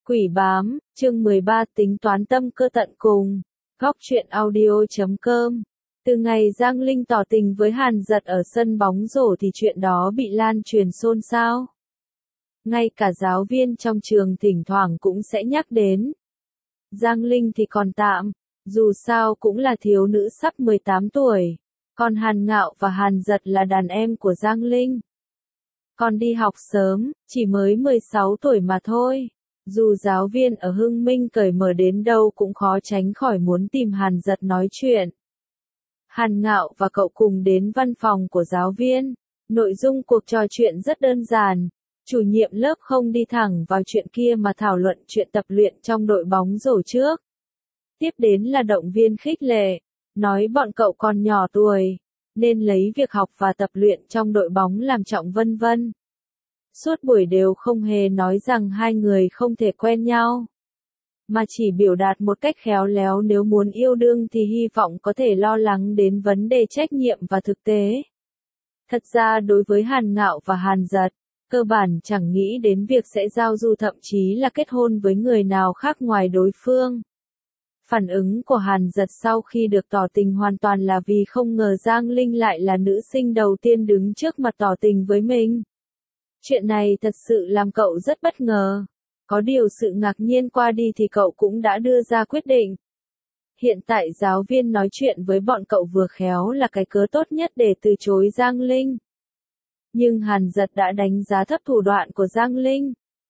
Quỷ bám, chương 13 tính toán tâm cơ tận cùng. Góc truyện audio.com. Từ ngày Giang Linh tỏ tình với Hàn Dật ở sân bóng rổ thì chuyện đó bị lan truyền xôn xao. Ngay cả giáo viên trong trường thỉnh thoảng cũng sẽ nhắc đến. Giang Linh thì còn tạm, dù sao cũng là thiếu nữ sắp 18 tuổi. Còn Hàn Ngạo và Hàn Dật là đàn em của Giang Linh. Còn đi học sớm, chỉ mới 16 tuổi mà thôi. Dù giáo viên ở Hưng Minh cởi mở đến đâu cũng khó tránh khỏi muốn tìm Hàn Dật nói chuyện. Hàn Ngạo và cậu cùng đến văn phòng của giáo viên. Nội dung cuộc trò chuyện rất đơn giản. Chủ nhiệm lớp không đi thẳng vào chuyện kia mà thảo luận chuyện tập luyện trong đội bóng rổ trước. Tiếp đến là động viên khích lệ, nói bọn cậu còn nhỏ tuổi, nên lấy việc học và tập luyện trong đội bóng làm trọng vân vân. Suốt buổi đều không hề nói rằng hai người không thể quen nhau, mà chỉ biểu đạt một cách khéo léo nếu muốn yêu đương thì hy vọng có thể lo lắng đến vấn đề trách nhiệm và thực tế. Thật ra đối với Hàn Ngạo và Hàn Dật, cơ bản chẳng nghĩ đến việc sẽ giao du thậm chí là kết hôn với người nào khác ngoài đối phương. Phản ứng của Hàn Dật sau khi được tỏ tình hoàn toàn là vì không ngờ Giang Linh lại là nữ sinh đầu tiên đứng trước mặt tỏ tình với mình. Chuyện này thật sự làm cậu rất bất ngờ. Có điều sự ngạc nhiên qua đi thì cậu cũng đã đưa ra quyết định. Hiện tại giáo viên nói chuyện với bọn cậu vừa khéo là cái cớ tốt nhất để từ chối Giang Linh. Nhưng Hàn Dật đã đánh giá thấp thủ đoạn của Giang Linh.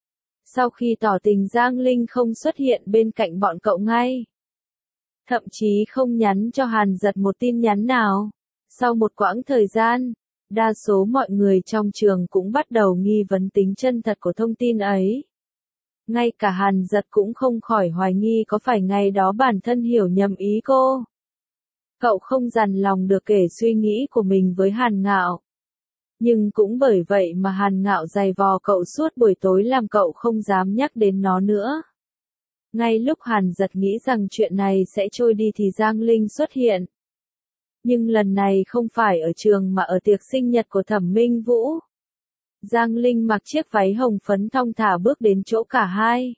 Sau khi tỏ tình Giang Linh không xuất hiện bên cạnh bọn cậu ngay. Thậm chí không nhắn cho Hàn Dật một tin nhắn nào. Sau một quãng thời gian, đa số mọi người trong trường cũng bắt đầu nghi vấn tính chân thật của thông tin ấy. Ngay cả Hàn Dật cũng không khỏi hoài nghi có phải ngày đó bản thân hiểu nhầm ý cô. Cậu không dằn lòng được kể suy nghĩ của mình với Hàn Ngạo. Nhưng cũng bởi vậy mà Hàn Ngạo giày vò cậu suốt buổi tối làm cậu không dám nhắc đến nó nữa. Ngay lúc Hàn Dật nghĩ rằng chuyện này sẽ trôi đi thì Giang Linh xuất hiện. Nhưng lần này không phải ở trường mà ở tiệc sinh nhật của Thẩm Minh Vũ. Giang Linh mặc chiếc váy hồng phấn thong thả bước đến chỗ cả hai.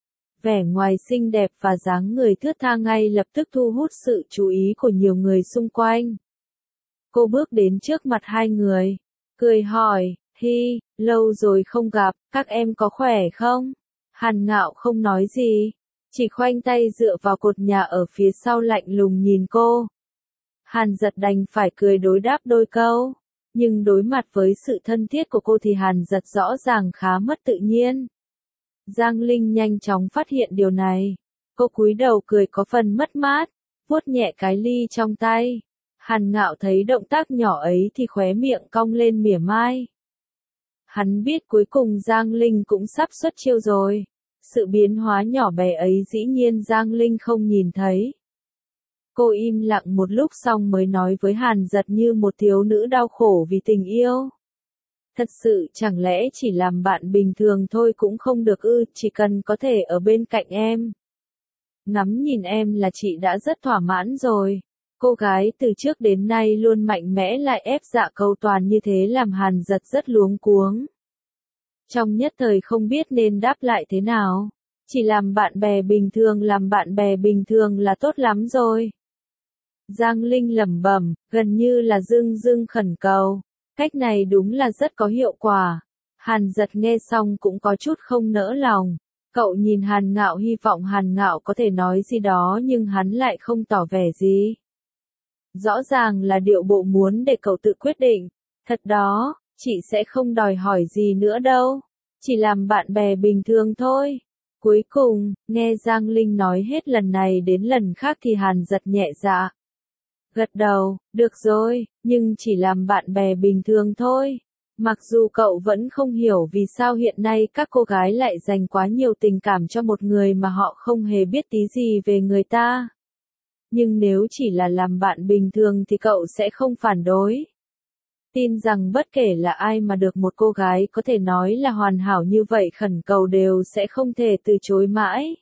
Vẻ ngoài xinh đẹp và dáng người thướt tha ngay lập tức thu hút sự chú ý của nhiều người xung quanh. Cô bước đến trước mặt hai người, cười hỏi, hi, lâu rồi không gặp, các em có khỏe không? Hàn Ngạo không nói gì, chỉ khoanh tay dựa vào cột nhà ở phía sau lạnh lùng nhìn cô. Hàn Dật đành phải cười đối đáp đôi câu, nhưng đối mặt với sự thân thiết của cô thì Hàn Dật rõ ràng khá mất tự nhiên. Giang Linh nhanh chóng phát hiện điều này. Cô cúi đầu cười có phần mất mát, vuốt nhẹ cái ly trong tay. Hàn Ngạo thấy động tác nhỏ ấy thì khóe miệng cong lên mỉa mai. Hắn biết cuối cùng Giang Linh cũng sắp xuất chiêu rồi. Sự biến hóa nhỏ bé ấy dĩ nhiên Giang Linh không nhìn thấy. Cô im lặng một lúc xong mới nói với Hàn Dật như một thiếu nữ đau khổ vì tình yêu. Thật sự chẳng lẽ chỉ làm bạn bình thường thôi cũng không được ư, chỉ cần có thể ở bên cạnh em. Ngắm nhìn em là chị đã rất thỏa mãn rồi. Cô gái từ trước đến nay luôn mạnh mẽ lại ép dạ cầu toàn như thế làm Hàn Dật rất luống cuống. Trong nhất thời không biết nên đáp lại thế nào. Chỉ làm bạn bè bình thường là tốt lắm rồi. Giang Linh lẩm bẩm, gần như là dưng khẩn cầu. Cách này đúng là rất có hiệu quả. Hàn Dật nghe xong cũng có chút không nỡ lòng. Cậu nhìn Hàn Ngạo hy vọng Hàn Ngạo có thể nói gì đó nhưng hắn lại không tỏ vẻ gì. Rõ ràng là điệu bộ muốn để cậu tự quyết định. Thật đó, chị sẽ không đòi hỏi gì nữa đâu. Chỉ làm bạn bè bình thường thôi. Cuối cùng, nghe Giang Linh nói hết lần này đến lần khác thì Hàn Dật nhẹ dạ. Gật đầu, được rồi, nhưng chỉ làm bạn bè bình thường thôi. Mặc dù cậu vẫn không hiểu vì sao hiện nay các cô gái lại dành quá nhiều tình cảm cho một người mà họ không hề biết tí gì về người ta. Nhưng nếu chỉ là làm bạn bình thường thì cậu sẽ không phản đối. Tin rằng bất kể là ai mà được một cô gái có thể nói là hoàn hảo như vậy khẩn cầu đều sẽ không thể từ chối mãi.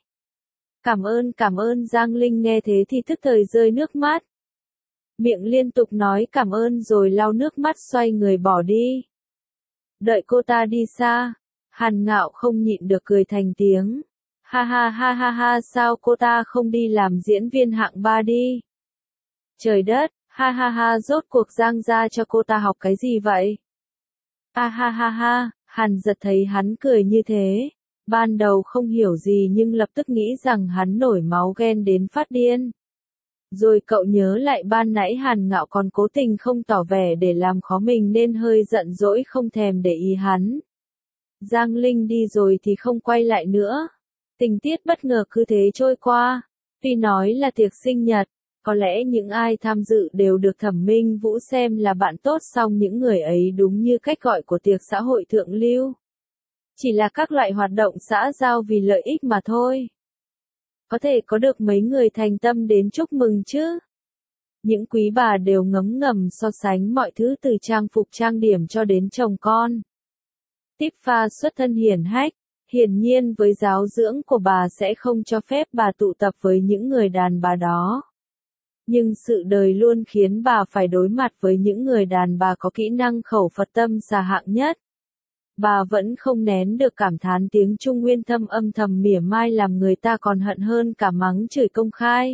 Cảm ơn Giang Linh nghe thế thì tức thời rơi nước mắt. Miệng liên tục nói cảm ơn rồi lau nước mắt xoay người bỏ đi. Đợi cô ta đi xa, Hàn Ngạo không nhịn được cười thành tiếng. Ha ha ha ha ha, sao cô ta không đi làm diễn viên hạng 3 đi? Trời đất, ha ha ha, rốt cuộc Giang gia cho cô ta học cái gì vậy? Ha ha ha ha, Hàn Giật thấy hắn cười như thế, ban đầu không hiểu gì nhưng lập tức nghĩ rằng hắn nổi máu ghen đến phát điên. Rồi cậu nhớ lại ban nãy Hàn Ngạo còn cố tình không tỏ vẻ để làm khó mình nên hơi giận dỗi không thèm để ý hắn. Giang Linh đi rồi thì không quay lại nữa. Tình tiết bất ngờ cứ thế trôi qua. Tuy nói là tiệc sinh nhật, có lẽ những ai tham dự đều được Thẩm Minh Vũ xem là bạn tốt, song những người ấy đúng như cách gọi của tiệc xã hội thượng lưu. Chỉ là các loại hoạt động xã giao vì lợi ích mà thôi. Có thể có được mấy người thành tâm đến chúc mừng chứ. Những quý bà đều ngấm ngầm so sánh mọi thứ từ trang phục trang điểm cho đến chồng con. Tipha xuất thân hiển hách, hiển nhiên với giáo dưỡng của bà sẽ không cho phép bà tụ tập với những người đàn bà đó. Nhưng sự đời luôn khiến bà phải đối mặt với những người đàn bà có kỹ năng khẩu Phật tâm xà hạng nhất. Bà vẫn không nén được cảm thán tiếng Trung Nguyên Thâm âm thầm mỉa mai làm người ta còn hận hơn cả mắng chửi công khai.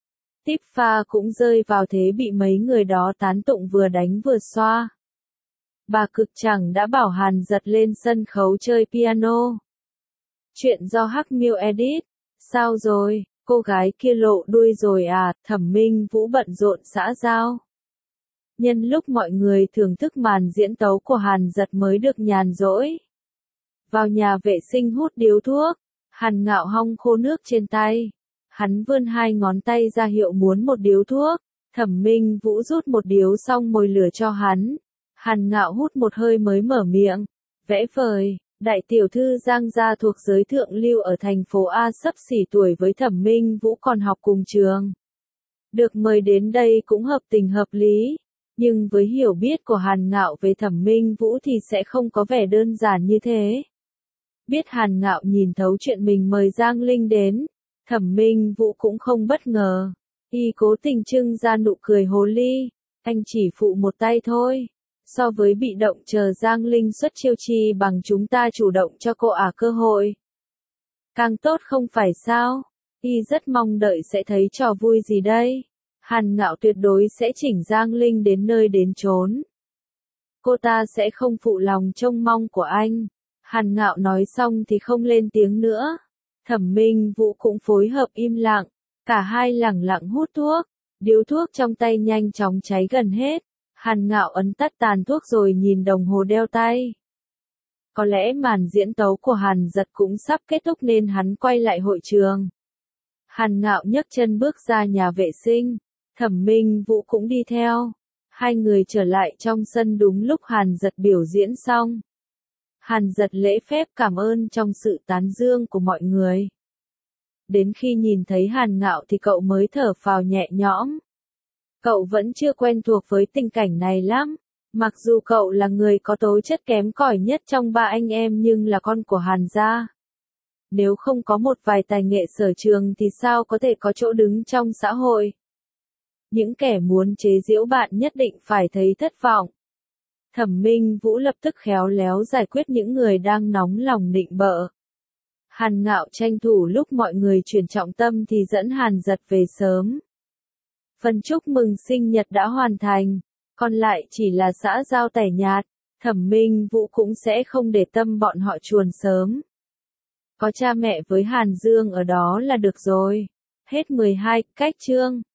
Tipha cũng rơi vào thế bị mấy người đó tán tụng vừa đánh vừa xoa. Bà cực chẳng đã bảo Hàn Giật lên sân khấu chơi piano. Chuyện do Hắc Miêu edit. Sao rồi, cô gái kia lộ đuôi rồi à? Thẩm Minh Vũ bận rộn xã giao. Nhân lúc mọi người thưởng thức màn diễn tấu của Hàn Giật mới được nhàn rỗi. Vào nhà vệ sinh hút điếu thuốc, Hàn Ngạo hong khô nước trên tay. Hắn vươn hai ngón tay ra hiệu muốn một điếu thuốc. Thẩm Minh Vũ rút một điếu xong mồi lửa cho hắn. Hàn Ngạo hút một hơi mới mở miệng. Vẽ vời, đại tiểu thư Giang gia thuộc giới thượng lưu ở thành phố A xấp xỉ tuổi với Thẩm Minh Vũ còn học cùng trường. Được mời đến đây cũng hợp tình hợp lý. Nhưng với hiểu biết của Hàn Ngạo về Thẩm Minh Vũ thì sẽ không có vẻ đơn giản như thế. Biết Hàn Ngạo nhìn thấu chuyện mình mời Giang Linh đến, Thẩm Minh Vũ cũng không bất ngờ. Y cố tình trưng ra nụ cười hồ ly, anh chỉ phụ một tay thôi. So với bị động chờ Giang Linh xuất chiêu chi bằng chúng ta chủ động cho cô cơ hội. Càng tốt không phải sao? Y rất mong đợi sẽ thấy trò vui gì đây. Hàn Ngạo tuyệt đối sẽ chỉnh Giang Linh đến nơi đến chốn. Cô ta sẽ không phụ lòng trông mong của anh. Hàn Ngạo nói xong thì không lên tiếng nữa. Thẩm Minh Vũ cũng phối hợp im lặng. Cả hai lẳng lặng hút thuốc. Điếu thuốc trong tay nhanh chóng cháy gần hết. Hàn Ngạo ấn tắt tàn thuốc rồi nhìn đồng hồ đeo tay. Có lẽ màn diễn tấu của Hàn Giật cũng sắp kết thúc nên hắn quay lại hội trường. Hàn Ngạo nhấc chân bước ra nhà vệ sinh. Thẩm Minh Vũ cũng đi theo. Hai người trở lại trong sân đúng lúc Hàn Giật biểu diễn xong. Hàn Giật lễ phép cảm ơn trong sự tán dương của mọi người. Đến khi nhìn thấy Hàn Ngạo thì cậu mới thở phào nhẹ nhõm. Cậu vẫn chưa quen thuộc với tình cảnh này lắm. Mặc dù cậu là người có tố chất kém cỏi nhất trong ba anh em nhưng là con của Hàn gia. Nếu không có một vài tài nghệ sở trường thì sao có thể có chỗ đứng trong xã hội. Những kẻ muốn chế giễu bạn nhất định phải thấy thất vọng. Thẩm Minh Vũ lập tức khéo léo giải quyết những người đang nóng lòng nịnh bợ. Hàn Ngạo tranh thủ lúc mọi người chuyển trọng tâm thì dẫn Hàn Giật về sớm. Phần chúc mừng sinh nhật đã hoàn thành, còn lại chỉ là xã giao tẻ nhạt. Thẩm Minh Vũ cũng sẽ không để tâm bọn họ chuồn sớm. Có cha mẹ với Hàn Dương ở đó là được rồi. Hết 12 cách chương.